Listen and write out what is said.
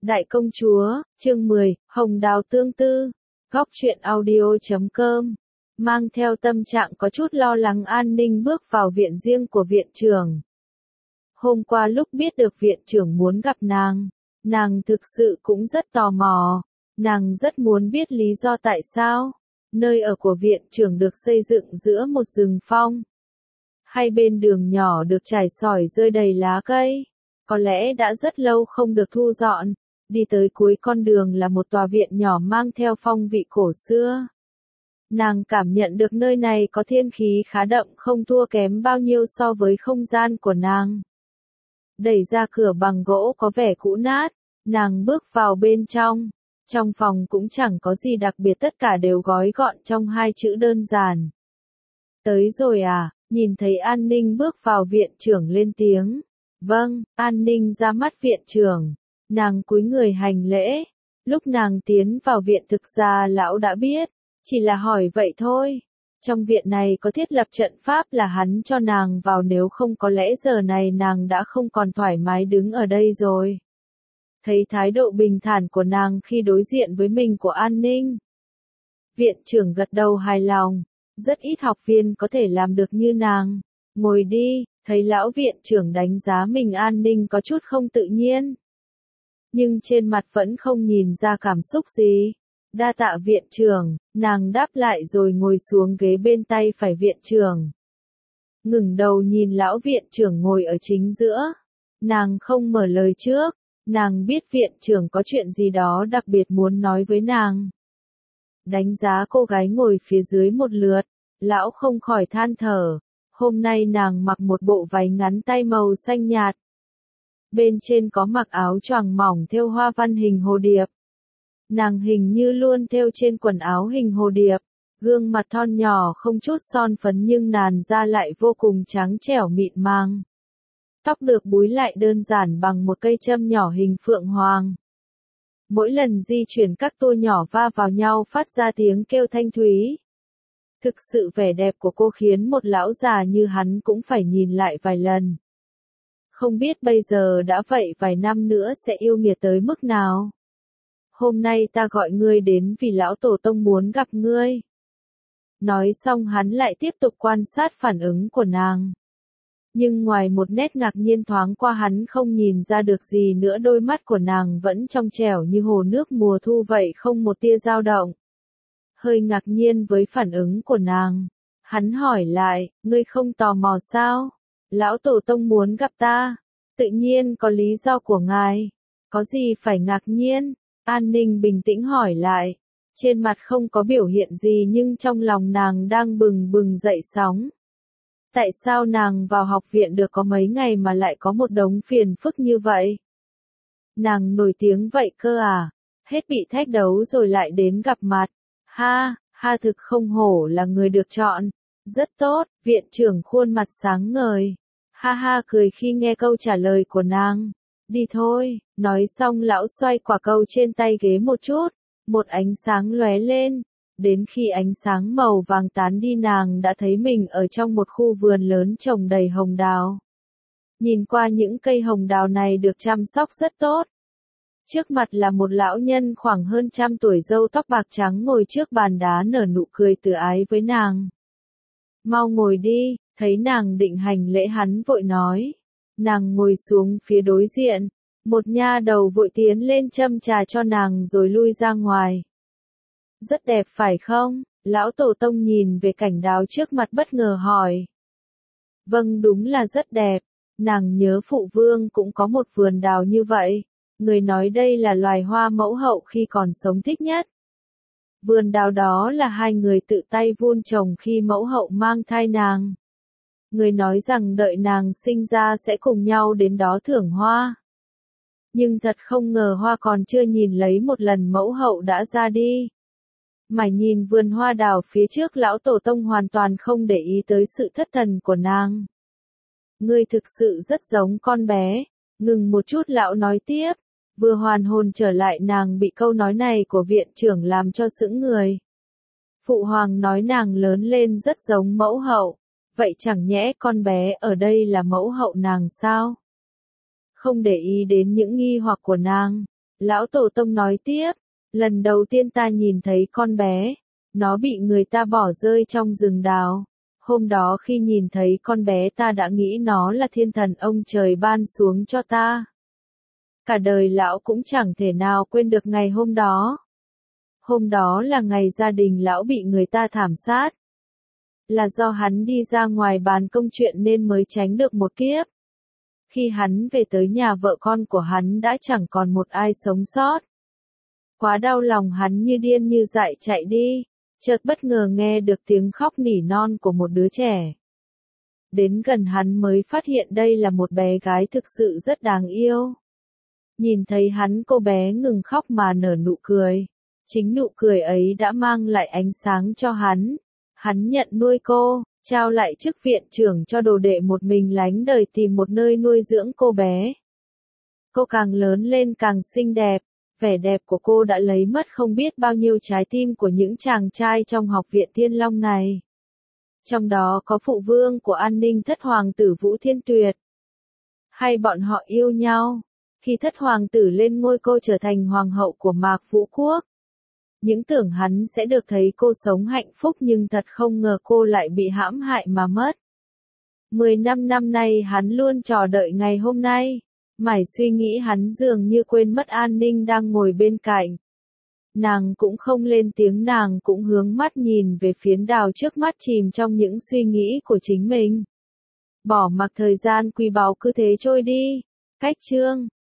Đại công chúa, chương 10, Hồng Đào tương tư. Góc truyện audio.com. Mang theo tâm trạng có chút lo lắng An Ninh bước vào viện riêng của viện trưởng. Hôm qua lúc biết được viện trưởng muốn gặp nàng thực sự cũng rất tò mò. Nàng rất muốn biết lý do tại sao nơi ở của viện trưởng được xây dựng giữa một rừng phong. Hai bên đường nhỏ được trải sỏi rơi đầy lá cây. Có lẽ đã rất lâu không được thu dọn. Đi tới cuối con đường là một tòa viện nhỏ mang theo phong vị cổ xưa. Nàng cảm nhận được nơi này có thiên khí khá đậm, không thua kém bao nhiêu so với không gian của nàng. Đẩy ra cửa bằng gỗ có vẻ cũ nát, nàng bước vào bên trong. Trong phòng cũng chẳng có gì đặc biệt, tất cả đều gói gọn trong hai chữ đơn giản. Tới rồi à? Nhìn thấy An Ninh bước vào, viện trưởng lên tiếng. Vâng. An Ninh ra mắt viện trưởng. Nàng cúi người hành lễ. Lúc nàng tiến vào viện thực ra lão đã biết, chỉ là hỏi vậy thôi. Trong viện này có thiết lập trận pháp là hắn cho nàng vào, nếu không có lẽ giờ này nàng đã không còn thoải mái đứng ở đây rồi. Thấy thái độ bình thản của nàng khi đối diện với mình của An Ninh, viện trưởng gật đầu hài lòng. Rất ít học viên có thể làm được như nàng. Ngồi đi. Thấy lão viện trưởng đánh giá mình, An Ninh có chút không tự nhiên. Nhưng trên mặt vẫn không nhìn ra cảm xúc gì. Đa tạ viện trưởng, nàng đáp lại rồi ngồi xuống ghế bên tay phải viện trưởng. Ngẩng đầu nhìn lão viện trưởng ngồi ở chính giữa. Nàng không mở lời trước. Nàng biết viện trưởng có chuyện gì đó đặc biệt muốn nói với nàng. Đánh giá cô gái ngồi phía dưới một lượt, lão không khỏi than thở. Hôm nay nàng mặc một bộ váy ngắn tay màu xanh nhạt. Bên trên có mặc áo choàng mỏng thêu hoa văn hình hồ điệp. Nàng hình như luôn thêu trên quần áo hình hồ điệp. Gương mặt thon nhỏ không chút son phấn nhưng làn da lại vô cùng trắng trẻo mịn màng. Tóc được búi lại đơn giản bằng một cây châm nhỏ hình phượng hoàng. Mỗi lần di chuyển các tua nhỏ va vào nhau phát ra tiếng kêu thanh thúy. Thực sự vẻ đẹp của cô khiến một lão già như hắn cũng phải nhìn lại vài lần. Không biết bây giờ đã vậy vài năm nữa sẽ yêu nghiệt tới mức nào. Hôm nay ta gọi ngươi đến vì lão tổ tông muốn gặp ngươi. Nói xong hắn lại tiếp tục quan sát phản ứng của nàng. Nhưng ngoài một nét ngạc nhiên thoáng qua, hắn không nhìn ra được gì nữa. Đôi mắt của nàng vẫn trong trẻo như hồ nước mùa thu vậy, không một tia dao động. Hơi ngạc nhiên với phản ứng của nàng, hắn hỏi lại, ngươi không tò mò sao? Lão tổ tông muốn gặp ta. Tự nhiên có lý do của ngài. Có gì phải ngạc nhiên? An Ninh bình tĩnh hỏi lại. Trên mặt không có biểu hiện gì nhưng trong lòng nàng đang bừng bừng dậy sóng. Tại sao nàng vào học viện được có mấy ngày mà lại có một đống phiền phức như vậy? Nàng nổi tiếng vậy cơ à? Hết bị thách đấu rồi lại đến gặp mặt. Ha, thực không hổ là người được chọn. Rất tốt. Viện trưởng khuôn mặt sáng ngời. Ha cười khi nghe câu trả lời của nàng. Đi thôi. Nói xong lão xoay quả cầu trên tay ghế một chút. Một ánh sáng lóe lên. Đến khi ánh sáng màu vàng tán đi, nàng đã thấy mình ở trong một khu vườn lớn trồng đầy hồng đào. Nhìn qua những cây hồng đào này được chăm sóc rất tốt. Trước mặt là một lão nhân khoảng hơn 100 tuổi, râu tóc bạc trắng, ngồi trước bàn đá nở nụ cười từ ái với nàng. Mau ngồi đi. Thấy nàng định hành lễ, hắn vội nói. Nàng ngồi xuống phía đối diện. Một nha đầu vội tiến lên châm trà cho nàng rồi lui ra ngoài. Rất đẹp phải không? Lão tổ tông nhìn về cảnh đào trước mặt bất ngờ hỏi. Vâng, đúng là rất đẹp. Nàng nhớ phụ vương cũng có một vườn đào như vậy. Người nói đây là loài hoa mẫu hậu khi còn sống thích nhất. Vườn đào đó là hai người tự tay vun trồng khi mẫu hậu mang thai nàng. Người nói rằng đợi nàng sinh ra sẽ cùng nhau đến đó thưởng hoa. Nhưng thật không ngờ hoa còn chưa nhìn lấy một lần mẫu hậu đã ra đi. Mải nhìn vườn hoa đào phía trước, lão tổ tông hoàn toàn không để ý tới sự thất thần của nàng. Ngươi thực sự rất giống con bé. Ngừng một chút lão nói tiếp. Vừa hoàn hồn trở lại, nàng bị câu nói này của viện trưởng làm cho sững người. Phụ hoàng nói nàng lớn lên rất giống mẫu hậu. Vậy chẳng nhẽ con bé ở đây là mẫu hậu nàng sao? Không để ý đến những nghi hoặc của nàng, Lão Tổ Tông nói tiếp, lần đầu tiên ta nhìn thấy con bé, nó bị người ta bỏ rơi trong rừng đào. Hôm đó khi nhìn thấy con bé ta đã nghĩ nó là thiên thần ông trời ban xuống cho ta. Cả đời lão cũng chẳng thể nào quên được ngày hôm đó. Hôm đó là ngày gia đình lão bị người ta thảm sát. Là do hắn đi ra ngoài bàn công chuyện nên mới tránh được một kiếp. Khi hắn về tới nhà vợ con của hắn đã chẳng còn một ai sống sót. Quá đau lòng hắn như điên như dại chạy đi, chợt bất ngờ nghe được tiếng khóc nỉ non của một đứa trẻ. Đến gần hắn mới phát hiện đây là một bé gái thực sự rất đáng yêu. Nhìn thấy hắn, cô bé ngừng khóc mà nở nụ cười. Chính nụ cười ấy đã mang lại ánh sáng cho hắn. Hắn nhận nuôi cô, trao lại chức viện trưởng cho đồ đệ một mình lánh đời tìm một nơi nuôi dưỡng cô bé. Cô càng lớn lên càng xinh đẹp, vẻ đẹp của cô đã lấy mất không biết bao nhiêu trái tim của những chàng trai trong học viện Thiên Long này. Trong đó có phụ vương của An Ninh Thất Hoàng tử Vũ Thiên Tuyệt. Hay bọn họ yêu nhau, khi Thất Hoàng tử lên ngôi cô trở thành hoàng hậu của Mạc Vũ Quốc. Những tưởng hắn sẽ được thấy cô sống hạnh phúc nhưng thật không ngờ cô lại bị hãm hại mà mất. 15 năm nay hắn luôn chờ đợi ngày hôm nay. Mải suy nghĩ hắn dường như quên mất An Ninh đang ngồi bên cạnh. Nàng cũng không lên tiếng, nàng cũng hướng mắt nhìn về phiến đào trước mắt chìm trong những suy nghĩ của chính mình. Bỏ mặc thời gian quý báu cứ thế trôi đi. Cách chương